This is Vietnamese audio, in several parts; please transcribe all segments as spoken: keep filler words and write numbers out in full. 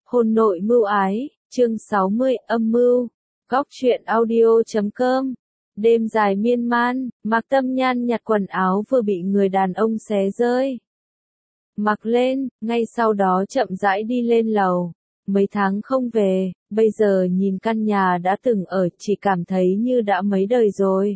Hôn nội mưu ái, chương sáu mươi, âm mưu. Góc truyện audio chấm com. Đêm dài miên man, Mạc Tâm Nhan nhặt quần áo vừa bị người đàn ông xé rơi. Mặc lên, ngay sau đó chậm rãi đi lên lầu. Mấy tháng không về, bây giờ nhìn căn nhà đã từng ở chỉ cảm thấy như đã mấy đời rồi.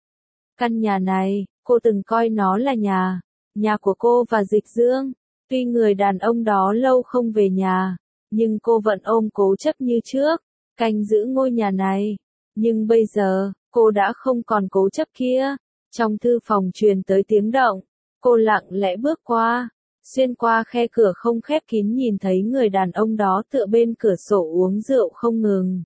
Căn nhà này, cô từng coi nó là nhà, nhà của cô và Dịch Dương. Tuy người đàn ông đó lâu không về nhà, nhưng cô vẫn ôm cố chấp như trước, canh giữ ngôi nhà này. Nhưng bây giờ, cô đã không còn cố chấp kia. Trong thư phòng truyền tới tiếng động, cô lặng lẽ bước qua, xuyên qua khe cửa không khép kín nhìn thấy người đàn ông đó tựa bên cửa sổ uống rượu không ngừng.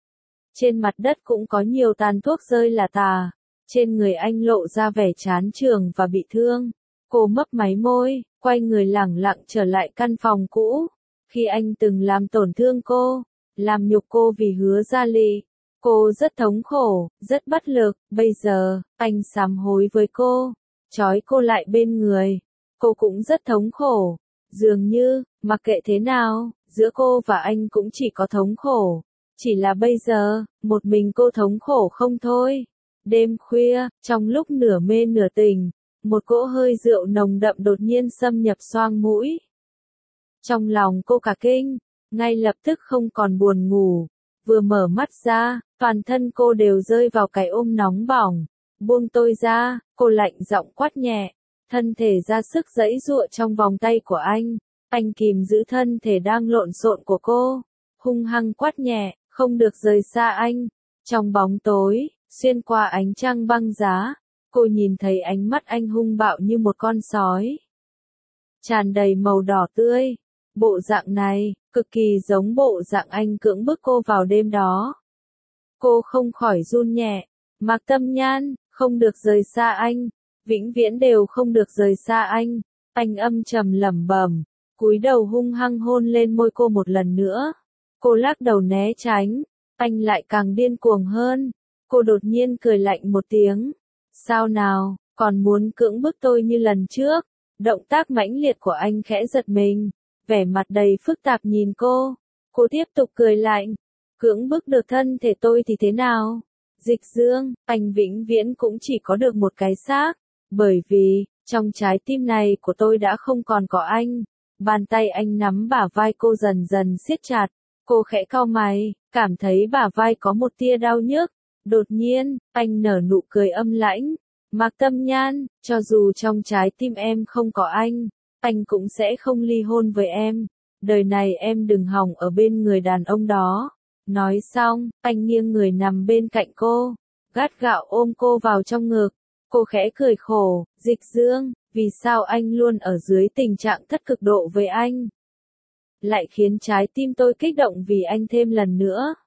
Trên mặt đất cũng có nhiều tàn thuốc rơi lả tả, trên người anh lộ ra vẻ chán chường và bị thương. Cô mấp máy môi, quay người lẳng lặng trở lại căn phòng cũ. Khi anh từng làm tổn thương cô, làm nhục cô vì hứa gia lị, cô rất thống khổ, rất bất lực. Bây giờ, anh sám hối với cô, trói cô lại bên người. Cô cũng rất thống khổ. Dường như, mặc kệ thế nào, giữa cô và anh cũng chỉ có thống khổ. Chỉ là bây giờ, một mình cô thống khổ không thôi. Đêm khuya, trong lúc nửa mê nửa tỉnh, một cỗ hơi rượu nồng đậm đột nhiên xâm nhập xoang mũi. Trong lòng cô cả kinh, ngay lập tức không còn buồn ngủ. Vừa mở mắt ra, toàn thân cô đều rơi vào cái ôm nóng bỏng. Buông tôi ra, cô lạnh giọng quát nhẹ. Thân thể ra sức giãy giụa trong vòng tay của anh. Anh kìm giữ thân thể đang lộn xộn của cô. Hung hăng quát nhẹ, không được rời xa anh. Trong bóng tối, xuyên qua ánh trăng băng giá, cô nhìn thấy ánh mắt anh hung bạo như một con sói. Tràn đầy màu đỏ tươi. Bộ dạng này, cực kỳ giống bộ dạng anh cưỡng bức cô vào đêm đó. Cô không khỏi run nhẹ. Mạc Tâm Nhan, không được rời xa anh. Vĩnh viễn đều không được rời xa anh. Anh âm trầm lẩm bẩm, cúi đầu hung hăng hôn lên môi cô một lần nữa. Cô lắc đầu né tránh. Anh lại càng điên cuồng hơn. Cô đột nhiên cười lạnh một tiếng. Sao nào, còn muốn cưỡng bức tôi như lần trước? Động tác mãnh liệt của anh khẽ giật mình. Vẻ mặt đầy phức tạp nhìn cô. Cô tiếp tục cười lạnh. Cưỡng bức được thân thể tôi thì thế nào? Dịch Dương, anh vĩnh viễn cũng chỉ có được một cái xác. Bởi vì, trong trái tim này của tôi đã không còn có anh. Bàn tay anh nắm bả vai cô dần dần siết chặt. Cô khẽ cau mày, cảm thấy bả vai có một tia đau nhức. Đột nhiên, anh nở nụ cười âm lãnh. Mạc Tâm Nhan, cho dù trong trái tim em không có anh, anh cũng sẽ không ly hôn với em. Đời này em đừng hòng ở bên người đàn ông đó. Nói xong, anh nghiêng người nằm bên cạnh cô, gắt gao ôm cô vào trong ngực. Cô khẽ cười khổ, Dịch Dương, vì sao anh luôn ở dưới tình trạng thất cực độ với anh? Lại khiến trái tim tôi kích động vì anh thêm lần nữa.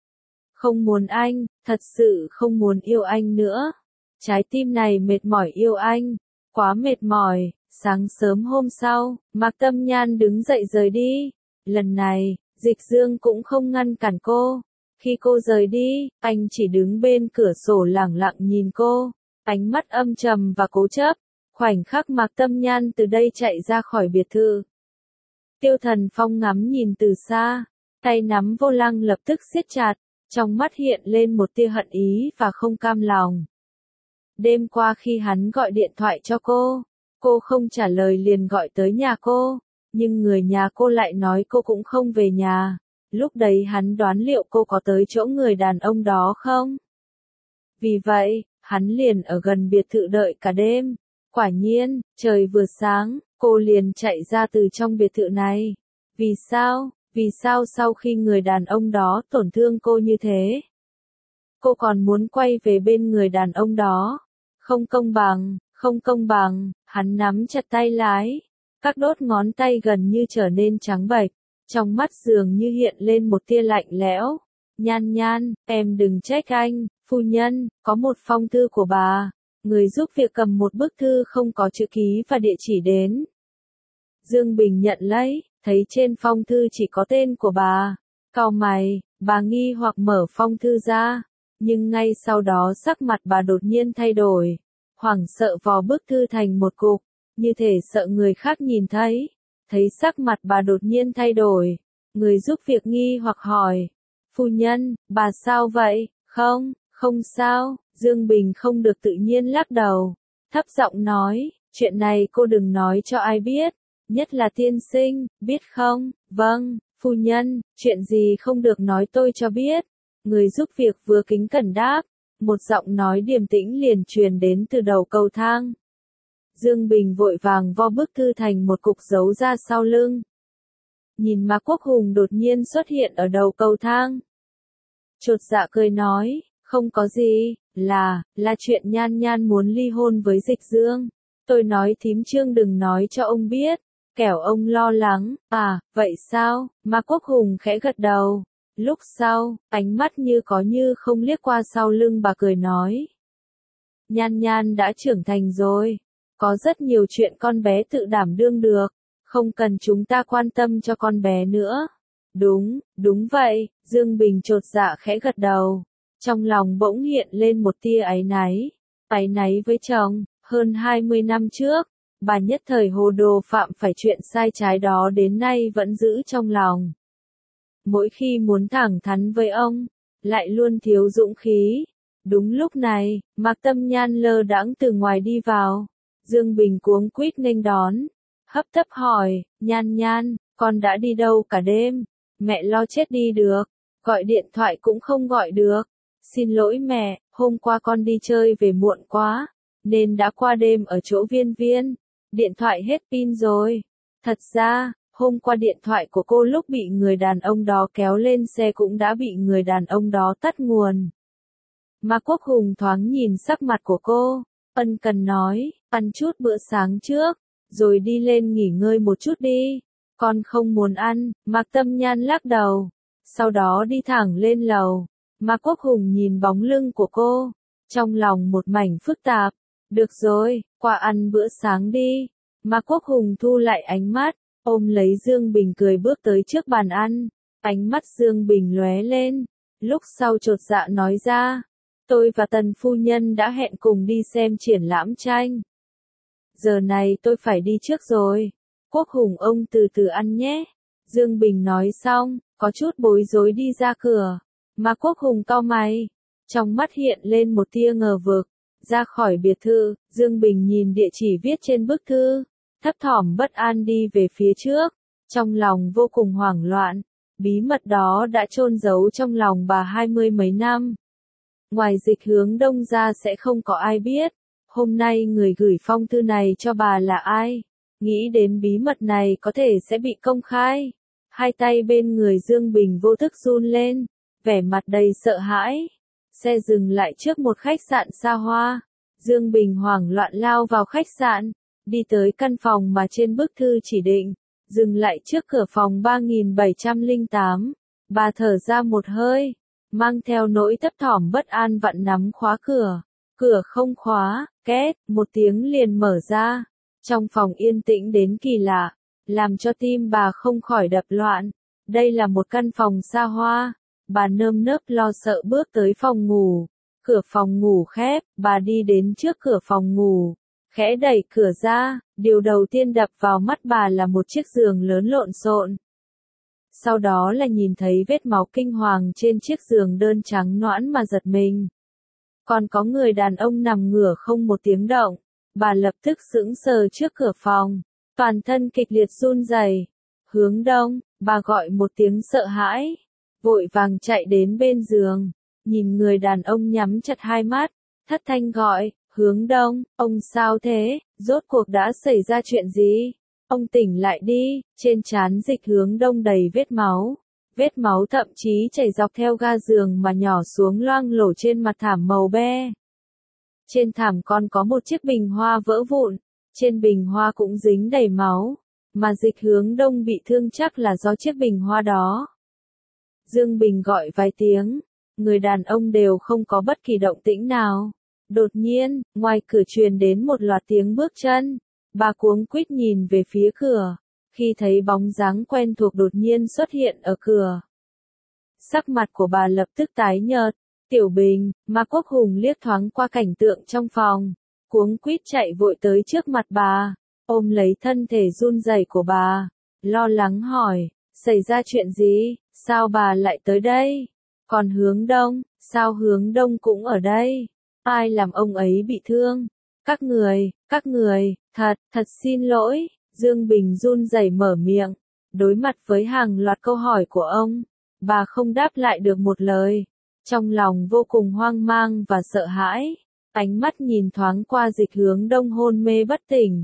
Không muốn anh, thật sự không muốn yêu anh nữa. Trái tim này mệt mỏi yêu anh, quá mệt mỏi. Sáng sớm hôm sau, Mạc Tâm Nhan đứng dậy rời đi. Lần này, Dịch Dương cũng không ngăn cản cô. Khi cô rời đi, anh chỉ đứng bên cửa sổ lẳng lặng nhìn cô, ánh mắt âm trầm và cố chấp. Khoảnh khắc Mạc Tâm Nhan từ đây chạy ra khỏi biệt thự. Tiêu Thần Phong ngắm nhìn từ xa, tay nắm vô lăng lập tức siết chặt, trong mắt hiện lên một tia hận ý và không cam lòng. Đêm qua khi hắn gọi điện thoại cho cô, cô không trả lời liền gọi tới nhà cô, nhưng người nhà cô lại nói cô cũng không về nhà. Lúc đấy hắn đoán liệu cô có tới chỗ người đàn ông đó không? Vì vậy, hắn liền ở gần biệt thự đợi cả đêm. Quả nhiên, trời vừa sáng, cô liền chạy ra từ trong biệt thự này. Vì sao? Vì sao sau khi người đàn ông đó tổn thương cô như thế, cô còn muốn quay về bên người đàn ông đó? Không công bằng, không công bằng. Hắn nắm chặt tay lái, các đốt ngón tay gần như trở nên trắng bệch, trong mắt dường như hiện lên một tia lạnh lẽo. Nhan Nhan, em đừng trách anh, phu nhân, có một phong thư của bà. Người giúp việc cầm một bức thư không có chữ ký và địa chỉ đến. Dương Bình nhận lấy, thấy trên phong thư chỉ có tên của bà. Cau mày, bà nghi hoặc mở phong thư ra, nhưng ngay sau đó sắc mặt bà đột nhiên thay đổi. Hoảng sợ vò bức thư thành một cục, như thể sợ người khác nhìn thấy. Thấy sắc mặt bà đột nhiên thay đổi, Người giúp việc nghi hoặc hỏi. Phu nhân, bà sao vậy? Không, không sao. Dương Bình không được tự nhiên lắc đầu. Thấp giọng nói, chuyện này cô đừng nói cho ai biết. Nhất là tiên sinh, biết không? Vâng, phu nhân, chuyện gì không được nói tôi cho biết. Người giúp việc vừa kính cẩn đáp. Một giọng nói điềm tĩnh liền truyền đến từ đầu cầu thang. Dương Bình vội vàng vo bức thư thành một cục giấu ra sau lưng. Nhìn Mạc Quốc Hùng đột nhiên xuất hiện ở đầu cầu thang. Chột dạ cười nói, không có gì, là, là chuyện Nhan Nhan muốn ly hôn với Dịch Dương. Tôi nói thím Trương đừng nói cho ông biết, kẻo ông lo lắng. À, vậy sao? Mạc Quốc Hùng khẽ gật đầu. Lúc sau, ánh mắt như có như không liếc qua sau lưng bà cười nói. Nhan Nhan đã trưởng thành rồi. Có rất nhiều chuyện con bé tự đảm đương được. Không cần chúng ta quan tâm cho con bé nữa. Đúng, đúng vậy, Dương Bình chột dạ khẽ gật đầu. Trong lòng bỗng hiện lên một tia áy náy. Áy náy với chồng, hơn hai mươi năm trước, bà nhất thời hồ đồ phạm phải chuyện sai trái đó đến nay vẫn giữ trong lòng. Mỗi khi muốn thẳng thắn với ông, lại luôn thiếu dũng khí. Đúng lúc này, Mạc Tâm Nhan lơ đãng từ ngoài đi vào. Dương Bình cuống quýt nghênh đón. Hấp tấp hỏi, Nhan Nhan, con đã đi đâu cả đêm? Mẹ lo chết đi được. Gọi điện thoại cũng không gọi được. Xin lỗi mẹ, hôm qua con đi chơi về muộn quá, nên đã qua đêm ở chỗ Viên Viên. Điện thoại hết pin rồi. Thật ra, hôm qua điện thoại của cô lúc bị người đàn ông đó kéo lên xe cũng đã bị người đàn ông đó tắt nguồn. Mạc Quốc Hùng thoáng nhìn sắc mặt của cô, ân cần nói, ăn chút bữa sáng trước, rồi đi lên nghỉ ngơi một chút đi. Con không muốn ăn. Mạc Tâm Nhan lắc đầu. Sau đó đi thẳng lên lầu. Mạc Quốc Hùng nhìn bóng lưng của cô, trong lòng một mảnh phức tạp. Được rồi, qua ăn bữa sáng đi. Mạc Quốc Hùng thu lại ánh mắt, ôm lấy Dương Bình cười bước tới trước bàn ăn. Ánh mắt Dương Bình lóe lên, lúc sau chột dạ nói ra, tôi và Tần phu nhân đã hẹn cùng đi xem triển lãm tranh. Giờ này tôi phải đi trước rồi. Quốc Hùng ông từ từ ăn nhé. Dương Bình nói xong, có chút bối rối đi ra cửa. Mà Quốc Hùng cau mày, trong mắt hiện lên một tia ngờ vực. Ra khỏi biệt thự, Dương Bình nhìn địa chỉ viết trên bức thư, thấp thỏm bất an đi về phía trước, trong lòng vô cùng hoảng loạn. Bí mật đó đã chôn giấu trong lòng bà hai mươi mấy năm. Ngoài Dịch Hướng Đông ra sẽ không có ai biết. Hôm nay người gửi phong thư này cho bà là ai? Nghĩ đến bí mật này có thể sẽ bị công khai. Hai tay bên người Dương Bình vô thức run lên, vẻ mặt đầy sợ hãi. Xe dừng lại trước một khách sạn xa hoa. Dương Bình hoảng loạn lao vào khách sạn, đi tới căn phòng mà trên bức thư chỉ định, dừng lại trước cửa phòng ba nghìn bảy trăm lẻ tám. Bà thở ra một hơi, mang theo nỗi thấp thỏm bất an vặn nắm khóa cửa. Cửa không khóa, két, một tiếng liền mở ra. Trong phòng yên tĩnh đến kỳ lạ, làm cho tim bà không khỏi đập loạn. Đây là một căn phòng xa hoa. Bà nơm nớp lo sợ bước tới phòng ngủ. Cửa phòng ngủ khép, bà đi đến trước cửa phòng ngủ, khẽ đẩy cửa ra, điều đầu tiên đập vào mắt bà là một chiếc giường lớn lộn xộn. Sau đó là nhìn thấy vết máu kinh hoàng trên chiếc giường đơn trắng nõn mà giật mình. Còn có người đàn ông nằm ngửa không một tiếng động. Bà lập tức sững sờ trước cửa phòng, toàn thân kịch liệt run rẩy. Hướng Đông, bà gọi một tiếng sợ hãi, vội vàng chạy đến bên giường, nhìn người đàn ông nhắm chặt hai mắt, thất thanh gọi, Hướng Đông, ông sao thế, rốt cuộc đã xảy ra chuyện gì? Ông tỉnh lại đi. Trên trán Dịch Hướng Đông đầy vết máu, vết máu thậm chí chảy dọc theo ga giường mà nhỏ xuống loang lổ trên mặt thảm màu be. Trên thảm còn có một chiếc bình hoa vỡ vụn, trên bình hoa cũng dính đầy máu, mà Dịch Hướng Đông bị thương chắc là do chiếc bình hoa đó. Dương Bình gọi vài tiếng, người đàn ông đều không có bất kỳ động tĩnh nào. Đột nhiên, ngoài cửa truyền đến một loạt tiếng bước chân, bà cuống quýt nhìn về phía cửa, khi thấy bóng dáng quen thuộc đột nhiên xuất hiện ở cửa. Sắc mặt của bà lập tức tái nhợt. Tiểu Bình, Mạc Quốc Hùng liếc thoáng qua cảnh tượng trong phòng, cuống quýt chạy vội tới trước mặt bà, ôm lấy thân thể run rẩy của bà, lo lắng hỏi, Xảy ra chuyện gì, sao bà lại tới đây? Còn hướng đông, sao hướng đông cũng ở đây? Ai làm ông ấy bị thương? Các người, các người, thật, thật xin lỗi, Dương Bình run rẩy mở miệng. Đối mặt với hàng loạt câu hỏi của ông, bà không đáp lại được một lời. Trong lòng vô cùng hoang mang và sợ hãi, ánh mắt nhìn thoáng qua Dịch Hướng Đông hôn mê bất tỉnh.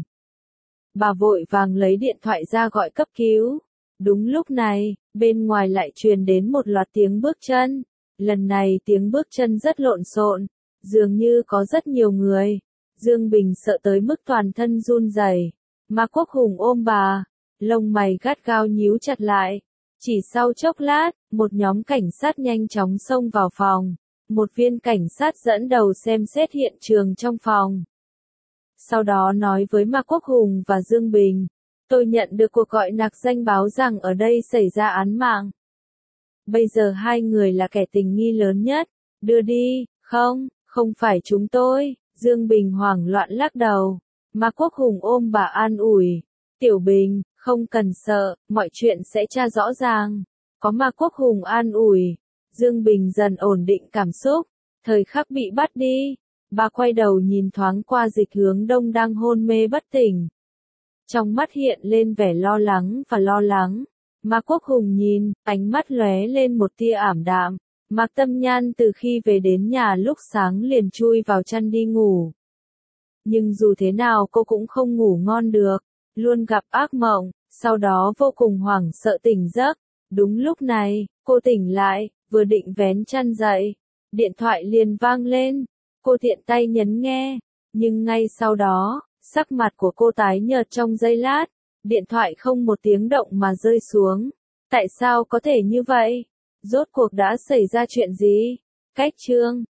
Bà vội vàng lấy điện thoại ra gọi cấp cứu. Đúng lúc này, bên ngoài lại truyền đến một loạt tiếng bước chân. Lần này tiếng bước chân rất lộn xộn, dường như có rất nhiều người. Dương Bình sợ tới mức toàn thân run rẩy. Mạc Quốc Hùng ôm bà, lông mày gắt gao nhíu chặt lại. Chỉ sau chốc lát, một nhóm cảnh sát nhanh chóng xông vào phòng. Một viên cảnh sát dẫn đầu xem xét hiện trường trong phòng. Sau đó nói với Mạc Quốc Hùng và Dương Bình, tôi nhận được cuộc gọi nạc danh báo rằng ở đây xảy ra án mạng. Bây giờ hai người là kẻ tình nghi lớn nhất, đưa đi, không, không phải chúng tôi, Dương Bình hoảng loạn lắc đầu. Mạc Quốc Hùng ôm bà an ủi, Tiểu Bình, không cần sợ, mọi chuyện sẽ tra rõ ràng. Có Mạc Quốc Hùng an ủi, Dương Bình dần ổn định cảm xúc, thời khắc bị bắt đi. Bà quay đầu nhìn thoáng qua Dịch Hướng Đông đang hôn mê bất tỉnh. Trong mắt hiện lên vẻ lo lắng và lo lắng. Mạc Quốc Hùng nhìn, ánh mắt lóe lên một tia ảm đạm. Mạc Tâm Nhan từ khi về đến nhà lúc sáng liền chui vào chăn đi ngủ. Nhưng dù thế nào cô cũng không ngủ ngon được, luôn gặp ác mộng, sau đó vô cùng hoảng sợ tỉnh giấc. Đúng lúc này, cô tỉnh lại, vừa định vén chăn dậy, điện thoại liền vang lên. Cô tiện tay nhấn nghe, nhưng ngay sau đó, sắc mặt của cô tái nhợt trong giây lát, điện thoại không một tiếng động mà rơi xuống. Tại sao có thể như vậy? Rốt cuộc đã xảy ra chuyện gì? Cách chương